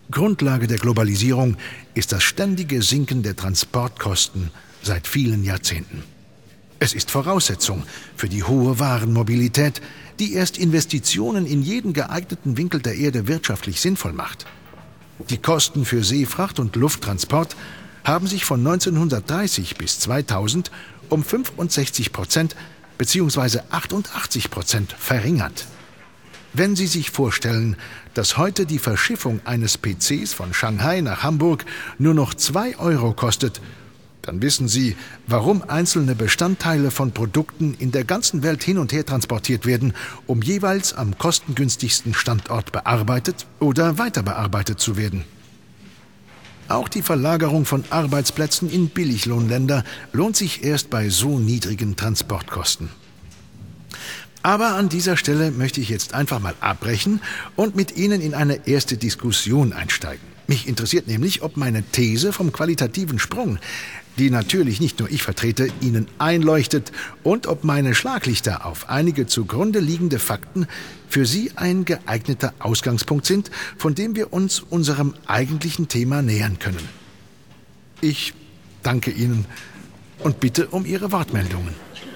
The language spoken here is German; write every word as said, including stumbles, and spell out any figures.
Grundlage der Globalisierung ist das ständige Sinken der Transportkosten seit vielen Jahrzehnten. Es ist Voraussetzung für die hohe Warenmobilität, die erst Investitionen in jeden geeigneten Winkel der Erde wirtschaftlich sinnvoll macht. Die Kosten für Seefracht und Lufttransport haben sich von neunzehnhundertdreißig bis zweitausend um fünfundsechzig Prozent bzw. achtundachtzig Prozent verringert. Wenn Sie sich vorstellen, dass heute die Verschiffung eines P Cs von Shanghai nach Hamburg nur noch zwei Euro kostet, dann wissen Sie, warum einzelne Bestandteile von Produkten in der ganzen Welt hin und her transportiert werden, um jeweils am kostengünstigsten Standort bearbeitet oder weiter bearbeitet zu werden. Auch die Verlagerung von Arbeitsplätzen in Billiglohnländer lohnt sich erst bei so niedrigen Transportkosten. Aber an dieser Stelle möchte ich jetzt einfach mal abbrechen und mit Ihnen in eine erste Diskussion einsteigen. Mich interessiert nämlich, ob meine These vom qualitativen Sprung, die natürlich nicht nur ich vertrete, Ihnen einleuchtet und ob meine Schlaglichter auf einige zugrunde liegende Fakten für Sie ein geeigneter Ausgangspunkt sind, von dem wir uns unserem eigentlichen Thema nähern können. Ich danke Ihnen und bitte um Ihre Wortmeldungen.